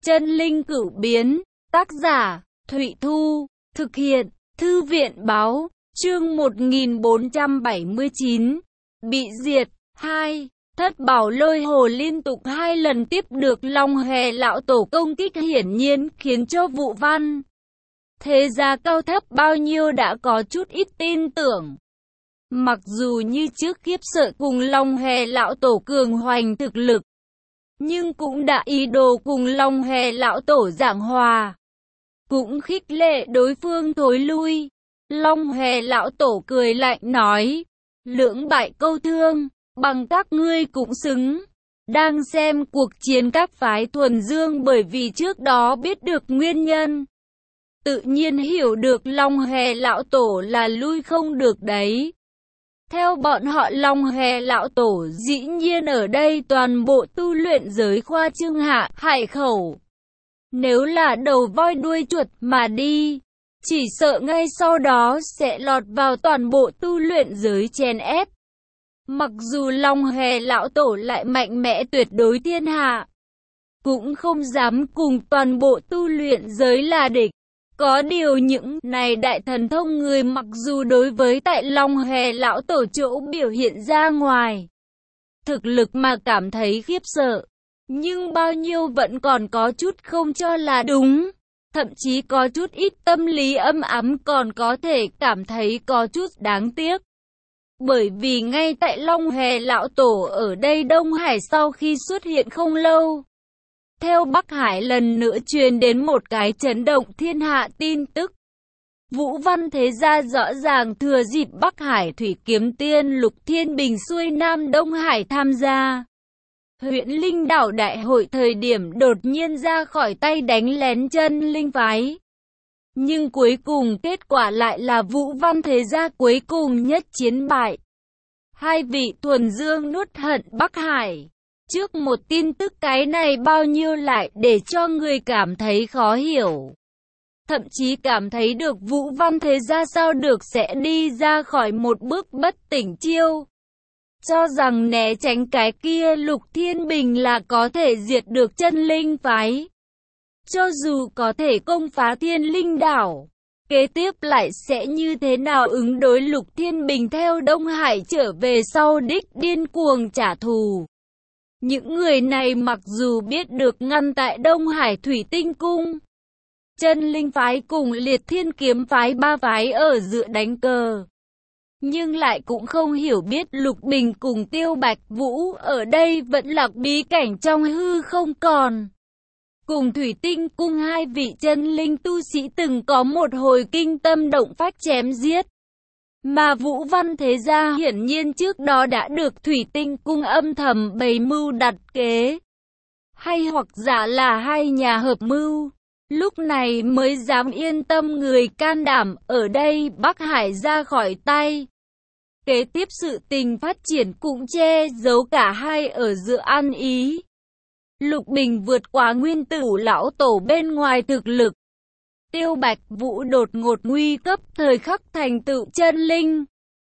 Chân linh cửu biến, tác giả, Thụy Thu, thực hiện, Thư viện báo, chương 1479, bị diệt, 2. Thất bảo lôi hồ liên tục 2 lần tiếp được Long Hề lão tổ công kích hiển nhiên khiến cho Vũ Văn thế gia cao thấp bao nhiêu đã có chút ít tin tưởng. Mặc dù như trước khiếp sợ cùng Long Hề lão tổ cường hoành thực lực, nhưng cũng đã ý đồ cùng Long Hề lão tổ giảng hòa, cũng khích lệ đối phương thối lui. Long Hề lão tổ cười lạnh nói, lưỡng bại câu thương, bằng các ngươi cũng xứng. Đang xem cuộc chiến các phái thuần dương bởi vì trước đó biết được nguyên nhân, tự nhiên hiểu được Long Hề lão tổ là lui không được đấy. Theo bọn họ Long Hề lão tổ dĩ nhiên ở đây toàn bộ tu luyện giới khoa trương hạ hải khẩu. Nếu là đầu voi đuôi chuột mà đi, chỉ sợ ngay sau đó sẽ lọt vào toàn bộ tu luyện giới chèn ép. Mặc dù Long Hề lão tổ lại mạnh mẽ tuyệt đối thiên hạ, cũng không dám cùng toàn bộ tu luyện giới là địch. Có điều những này đại thần thông người mặc dù đối với tại Long Hề lão tổ chỗ biểu hiện ra ngoài thực lực mà cảm thấy khiếp sợ, nhưng bao nhiêu vẫn còn có chút không cho là đúng, thậm chí có chút ít tâm lý âm ấm, còn có thể cảm thấy có chút đáng tiếc. Bởi vì ngay tại Long Hề lão tổ ở đây Đông Hải sau khi xuất hiện không lâu, theo Bắc Hải lần nữa truyền đến một cái chấn động thiên hạ tin tức. Vũ Văn thế gia rõ ràng thừa dịp Bắc Hải thủy kiếm tiên Lục Thiên Bình xuôi Nam Đông Hải tham gia Huyễn Linh đảo đại hội thời điểm đột nhiên ra khỏi tay đánh lén Chân Linh phái. Nhưng cuối cùng kết quả lại là Vũ Văn thế gia cuối cùng nhất chiến bại. Hai vị thuần dương nuốt hận Bắc Hải. Trước một tin tức cái này bao nhiêu lại để cho người cảm thấy khó hiểu. Thậm chí cảm thấy được Vũ Văn thế gia sao được sẽ đi ra khỏi một bước bất tỉnh chiêu. Cho rằng né tránh cái kia Lục Thiên Bình là có thể diệt được Chân Linh phái. Cho dù có thể công phá Thiên Linh đảo, kế tiếp lại sẽ như thế nào ứng đối Lục Thiên Bình theo Đông Hải trở về sau đích điên cuồng trả thù. Những người này mặc dù biết được ngăn tại Đông Hải Thủy Tinh Cung, Chân Linh phái cùng Liệt Thiên Kiếm phái ba phái ở giữa đánh cờ, nhưng lại cũng không hiểu biết Lục Bình cùng Tiêu Bạch Vũ ở đây vẫn lạc bí cảnh trong hư không còn. Cùng Thủy Tinh Cung hai vị chân linh tu sĩ từng có một hồi kinh tâm động phách chém giết. Mà Vũ Văn thế gia hiển nhiên trước đó đã được Thủy Tinh Cung âm thầm bày mưu đặt kế. Hay hoặc giả là hai nhà hợp mưu. Lúc này mới dám yên tâm người can đảm ở đây Bắc Hải ra khỏi tay. Kế tiếp sự tình phát triển cũng che giấu cả hai ở giữa ăn ý. Lục Bình vượt quá nguyên tử lão tổ bên ngoài thực lực. Tiêu Bạch Vũ đột ngột nguy cấp thời khắc thành tựu chân linh.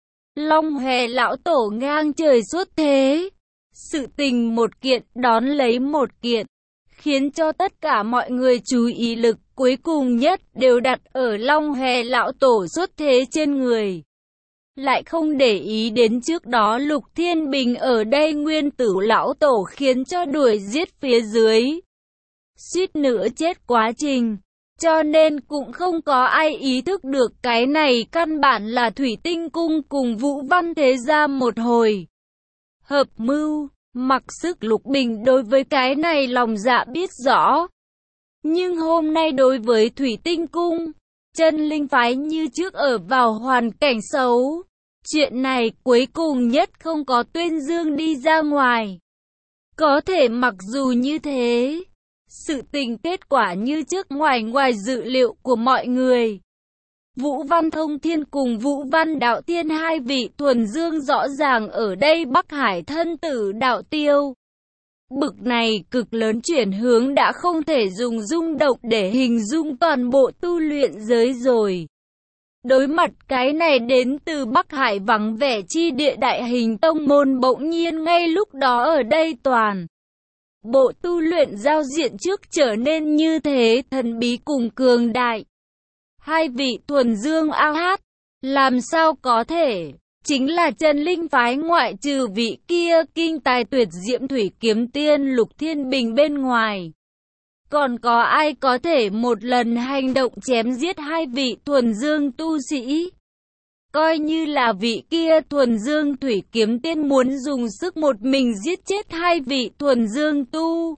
Long Hề lão tổ ngang trời xuất thế. Sự tình một kiện đón lấy một kiện, khiến cho tất cả mọi người chú ý lực cuối cùng nhất đều đặt ở Long Hề lão tổ xuất thế trên người. Lại không để ý đến trước đó Lục Thiên Bình ở đây nguyên tử lão tổ khiến cho đuổi giết phía dưới, suýt nữa chết quá trình. Cho nên cũng không có ai ý thức được cái này căn bản là Thủy Tinh Cung cùng Vũ Văn thế gia một hồi hợp mưu. Mặc sức Lục Bình đối với cái này lòng dạ biết rõ. Nhưng hôm nay đối với Thủy Tinh Cung, Chân Linh phái như trước ở vào hoàn cảnh xấu. Chuyện này cuối cùng nhất không có tuyên dương đi ra ngoài. Có thể mặc dù như thế, sự tình kết quả như trước ngoài dự liệu của mọi người. Vũ Văn Thông Thiên cùng Vũ Văn Đạo Thiên hai vị thuần dương rõ ràng ở đây Bắc Hải thân tử đạo tiêu. Bực này cực lớn chuyển hướng đã không thể dùng rung động để hình dung toàn bộ tu luyện giới rồi. Đối mặt cái này đến từ Bắc Hải vắng vẻ chi địa đại hình tông môn bỗng nhiên ngay lúc đó ở đây toàn bộ tu luyện giao diện trước trở nên như thế thần bí cùng cường đại. Hai vị thuần dương AH, làm sao có thể? Chính là chân linh phái ngoại trừ vị kia kinh tài tuyệt diễm thủy kiếm tiên Lục Thiên Bình bên ngoài. Còn có ai có thể một lần hành động chém giết hai vị thuần dương tu sĩ? Coi như là vị kia thuần dương thủy kiếm tiên muốn dùng sức một mình giết chết hai vị thuần dương tu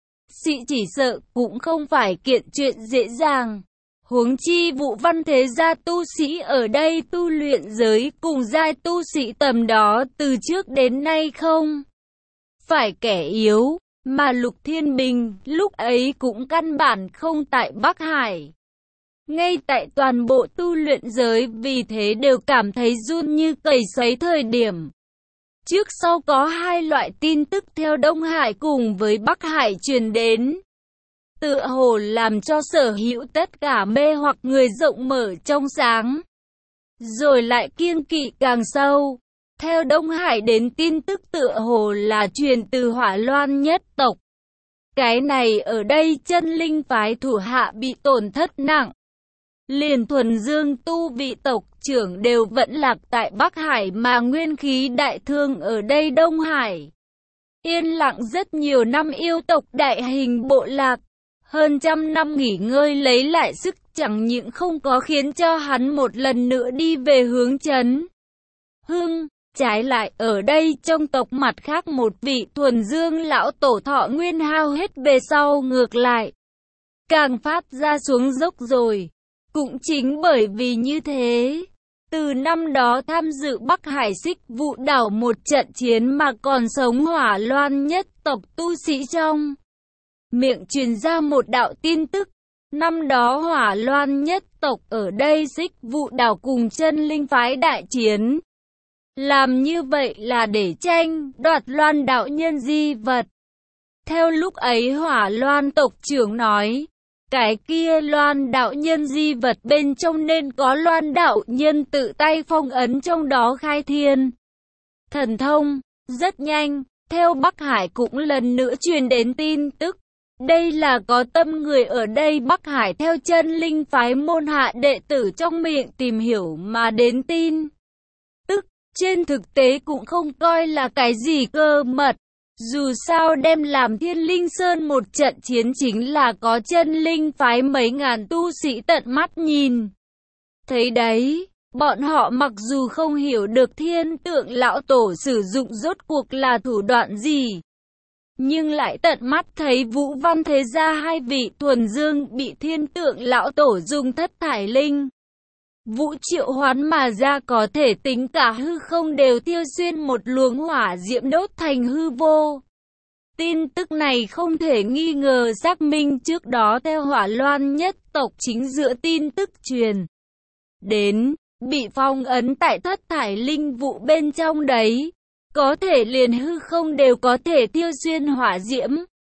sĩ chỉ sợ cũng không phải kiện chuyện dễ dàng. Huống chi Vũ Văn thế gia tu sĩ ở đây tu luyện giới cùng giai tu sĩ tầm đó từ trước đến nay không phải kẻ yếu, mà Lục Thiên Bình lúc ấy cũng căn bản không tại Bắc Hải. Ngay tại toàn bộ tu luyện giới vì thế đều cảm thấy run như cầy sấy thời điểm. Trước sau có hai loại tin tức theo Đông Hải cùng với Bắc Hải truyền đến. Tựa hồ làm cho sở hữu tất cả mê hoặc người rộng mở trong sáng. Rồi lại kiêng kỵ càng sâu. Theo Đông Hải đến tin tức tựa hồ là truyền từ Hỏa Loan nhất tộc. Cái này ở đây chân linh phái thủ hạ bị tổn thất nặng. Liền thuần dương tu vị tộc trưởng đều vẫn lạc tại Bắc Hải mà nguyên khí đại thương ở đây Đông Hải. Yên lặng rất nhiều năm yêu tộc đại hình bộ lạc. Hơn trăm năm nghỉ ngơi lấy lại sức chẳng những không có khiến cho hắn một lần nữa đi về hướng Trấn Hưng. Trái lại ở đây trong tộc mặt khác một vị thuần dương lão tổ thọ nguyên hao hết về sau ngược lại. Càng phát ra xuống dốc rồi. Cũng chính bởi vì như thế, từ năm đó tham dự Bắc Hải Xích Vụ đảo một trận chiến mà còn sống Hỏa Loan nhất tộc tu sĩ trong miệng truyền ra một đạo tin tức. Năm đó Hỏa Loan nhất tộc ở đây Xích Vụ đảo cùng chân linh phái đại chiến. Làm như vậy là để tranh đoạt Loan đạo nhân di vật. Theo lúc ấy Hỏa Loan tộc trưởng nói, cái kia Loan đạo nhân di vật bên trong nên có Loan đạo nhân tự tay phong ấn trong đó khai thiên thần thông. Rất nhanh, theo Bắc Hải cũng lần nữa truyền đến tin tức. Đây là có tâm người ở đây Bắc Hải theo chân linh phái môn hạ đệ tử trong miệng tìm hiểu mà đến tin tức. Trên thực tế cũng không coi là cái gì cơ mật. Dù sao đem làm Thiên Linh Sơn một trận chiến chính là có chân linh phái mấy ngàn tu sĩ tận mắt nhìn thấy đấy. Bọn họ mặc dù không hiểu được Thiên Tượng lão tổ sử dụng rốt cuộc là thủ đoạn gì, nhưng lại tận mắt thấy Vũ Văn thế gia hai vị thuần dương bị Thiên Tượng lão tổ dùng thất thải linh vũ triệu hoán mà ra, có thể tính cả hư không đều tiêu xuyên một luồng hỏa diễm đốt thành hư vô. Tin tức này không thể nghi ngờ xác minh trước đó theo Hỏa Loan nhất tộc chính dựa tin tức truyền đến, bị phong ấn tại thất thải linh vụ bên trong đấy. Có thể liền hư không đều có thể tiêu xuyên hỏa diễm.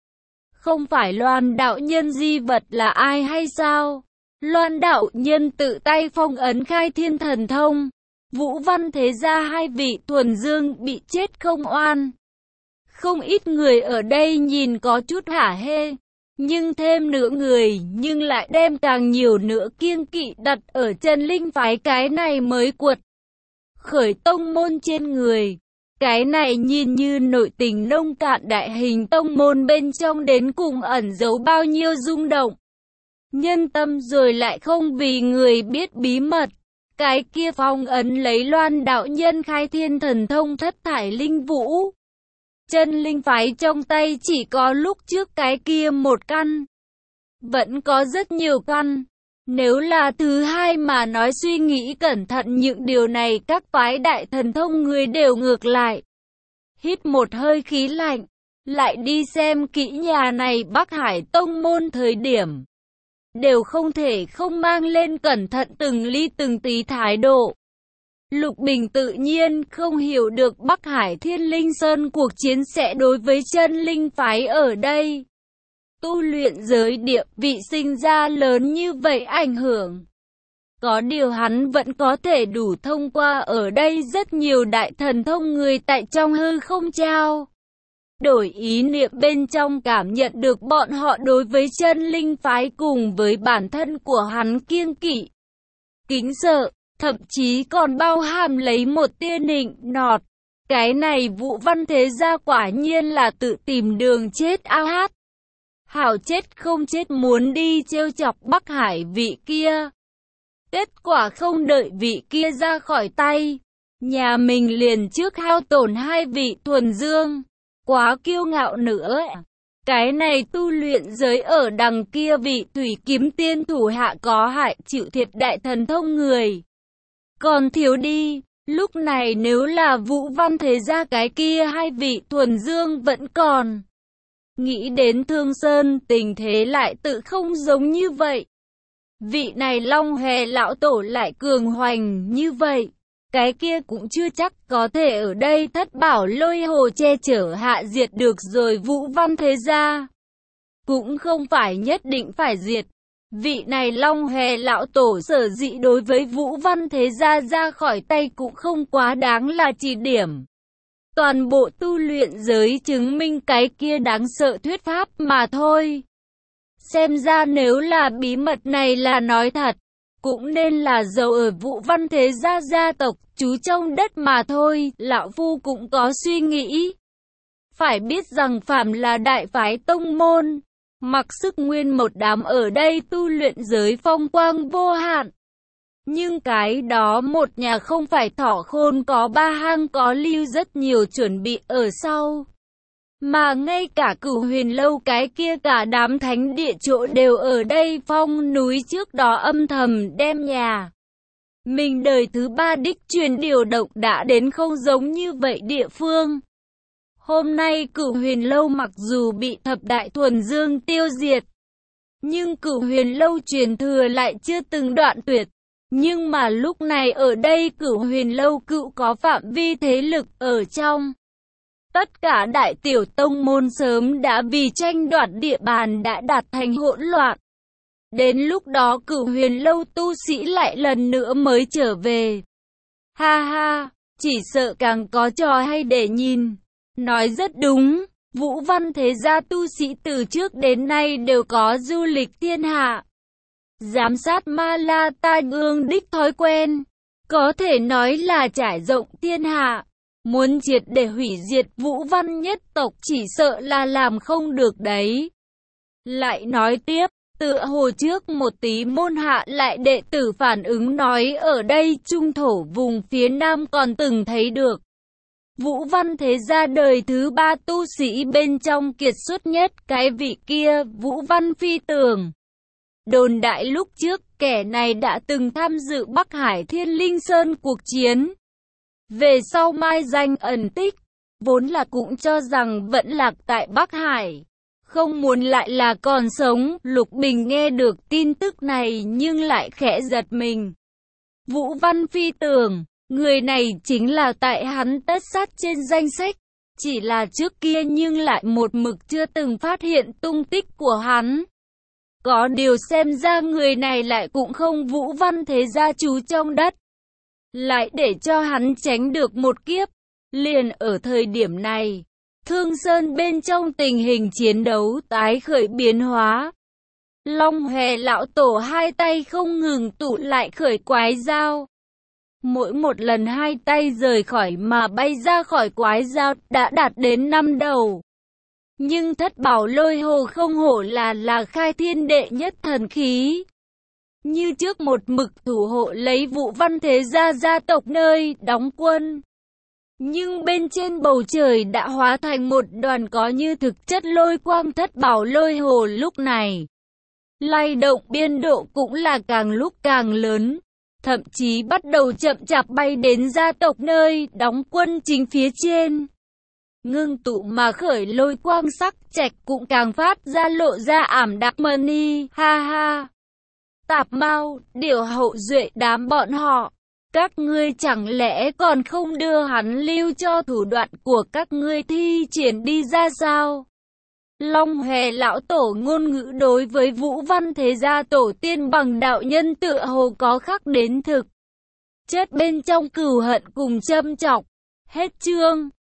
Không phải Loan đạo nhân di vật là ai hay sao? Loan đạo nhân tự tay phong ấn khai thiên thần thông. Vũ Văn thế gia hai vị thuần dương bị chết không oan. Không ít người ở đây nhìn có chút hả hê. Nhưng thêm nữa người nhưng lại đem càng nhiều nữa kiêng kỵ đặt ở chân linh phái cái này mới cuột khởi tông môn trên người. Cái này nhìn như nội tình nông cạn đại hình tông môn bên trong đến cùng ẩn giấu bao nhiêu rung động nhân tâm, rồi lại không vì người biết bí mật. Cái kia phong ấn lấy Loan đạo nhân khai thiên thần thông thất thải linh vũ. Chân linh phái trong tay chỉ có lúc trước cái kia một căn. Vẫn có rất nhiều căn. Nếu là thứ hai mà nói suy nghĩ cẩn thận những điều này các phái đại thần thông người đều ngược lại. Hít một hơi khí lạnh. Lại đi xem kỹ nhà này Bắc Hải tông môn thời điểm. Đều không thể không mang lên cẩn thận từng ly từng tí thái độ. Lục Bình tự nhiên không hiểu được Bắc Hải Thiên Linh Sơn cuộc chiến sẽ đối với chân linh phái ở đây. Tu luyện giới địa vị sinh ra lớn như vậy ảnh hưởng. Có điều hắn vẫn có thể đủ thông qua ở đây rất nhiều đại thần thông người tại trong hư không trao đổi ý niệm bên trong cảm nhận được bọn họ đối với chân linh phái cùng với bản thân của hắn kiêng kỵ, kính sợ, thậm chí còn bao hàm lấy một tia nịnh nọt. Cái này Vũ Văn Thế Gia quả nhiên là tự tìm đường chết a hát. Hảo chết không chết muốn đi trêu chọc Bắc Hải vị kia. Kết quả không đợi vị kia ra khỏi tay, nhà mình liền trước hao tổn hai vị thuần dương. Quá kiêu ngạo nữa. Cái này tu luyện giới ở đằng kia vị Thủy Kiếm Tiên thủ hạ có hại chịu thiệt đại thần thông người. Còn thiếu đi, lúc này nếu là Vũ Văn Thế Gia cái kia hai vị thuần dương vẫn còn. Nghĩ đến Thương Sơn tình thế lại tự không giống như vậy. Vị này Long Hề lão tổ lại cường hoành như vậy. Cái kia cũng chưa chắc có thể ở đây Thất Bảo Lôi Hồ che chở hạ diệt được rồi Vũ Văn Thế Gia. Cũng không phải nhất định phải diệt. Vị này Long Hề lão tổ sở dĩ đối với Vũ Văn Thế Gia ra khỏi tay cũng không quá đáng là chỉ điểm. Toàn bộ tu luyện giới chứng minh cái kia đáng sợ thuyết pháp mà thôi. Xem ra nếu là bí mật này là nói thật, cũng nên là giấu ở Vũ Văn Thế Gia gia tộc, chú trong đất mà thôi, lão phu cũng có suy nghĩ. Phải biết rằng phàm là đại phái tông môn, mặc sức nguyên một đám ở đây tu luyện giới phong quang vô hạn. Nhưng cái đó một nhà không phải thỏ khôn có ba hang có lưu rất nhiều chuẩn bị ở sau. Mà ngay cả Cửu Huyền Lâu cái kia cả đám thánh địa chỗ đều ở đây phong núi trước đó âm thầm đem nhà mình đời thứ ba đích truyền điều động đã đến không giống như vậy địa phương. Hôm nay Cửu Huyền Lâu mặc dù bị thập đại thuần dương tiêu diệt, nhưng Cửu Huyền Lâu truyền thừa lại chưa từng đoạn tuyệt. Nhưng mà lúc này ở đây Cửu Huyền Lâu cựu có phạm vi thế lực ở trong. Tất cả đại tiểu tông môn sớm đã vì tranh đoạt địa bàn đã đạt thành hỗn loạn. Đến lúc đó Cửu Huyền Lâu tu sĩ lại lần nữa mới trở về. Ha ha, chỉ sợ càng có trò hay để nhìn. Nói rất đúng, Vũ Văn Thế Gia tu sĩ từ trước đến nay đều có du lịch thiên hạ. Giám sát Ma La Tai Ương đích thói quen, có thể nói là trải rộng thiên hạ. Muốn triệt để hủy diệt Vũ Văn nhất tộc chỉ sợ là làm không được đấy. Lại nói tiếp, tựa hồ trước một tí môn hạ lại đệ tử phản ứng nói ở đây trung thổ vùng phía nam còn từng thấy được. Vũ Văn Thế Gia đời thứ ba tu sĩ bên trong kiệt xuất nhất cái vị kia Vũ Văn Phi Tường. Đồn đại lúc trước kẻ này đã từng tham dự Bắc Hải Thiên Linh Sơn cuộc chiến. Về sau mai danh ẩn tích, vốn là cũng cho rằng vẫn lạc tại Bắc Hải. Không muốn lại là còn sống, Lục Bình nghe được tin tức này nhưng lại khẽ giật mình. Vũ Văn Phi Tường, người này chính là tại hắn tất sát trên danh sách. Chỉ là trước kia nhưng lại một mực chưa từng phát hiện tung tích của hắn. Có điều xem ra người này lại cũng không Vũ Văn Thế Gia trú trong đất. Lại để cho hắn tránh được một kiếp. Liền ở thời điểm này, Thương Sơn bên trong tình hình chiến đấu tái khởi biến hóa. Long Hề lão tổ hai tay không ngừng tụ lại khởi quái dao. Mỗi một lần hai tay rời khỏi mà bay ra khỏi quái dao đã đạt đến 5 đầu. Nhưng Thất Bảo Lôi Hồ không hổ là khai thiên đệ nhất thần khí. Như trước một mực thủ hộ lấy Vũ Văn Thế Gia gia tộc nơi đóng quân. Nhưng bên trên bầu trời đã hóa thành một đoàn có như thực chất lôi quang. Thất Bảo Lôi Hồ lúc này lay động biên độ cũng là càng lúc càng lớn. Thậm chí bắt đầu chậm chạp bay đến gia tộc nơi đóng quân chính phía trên. Ngưng tụ mà khởi lôi quang sắc trạch cũng càng phát ra lộ ra ảm đạm mờ ni. Ha ha! Tạp Mao, Điểu Hậu Duệ đám bọn họ. Các ngươi chẳng lẽ còn không đưa hắn lưu cho thủ đoạn của các ngươi thi triển đi ra sao? Long Hề lão tổ ngôn ngữ đối với Vũ Văn Thế Gia tổ tiên bằng đạo nhân tựa hồ có khắc đến thực chất bên trong cừu hận cùng châm chọc. Hết chương.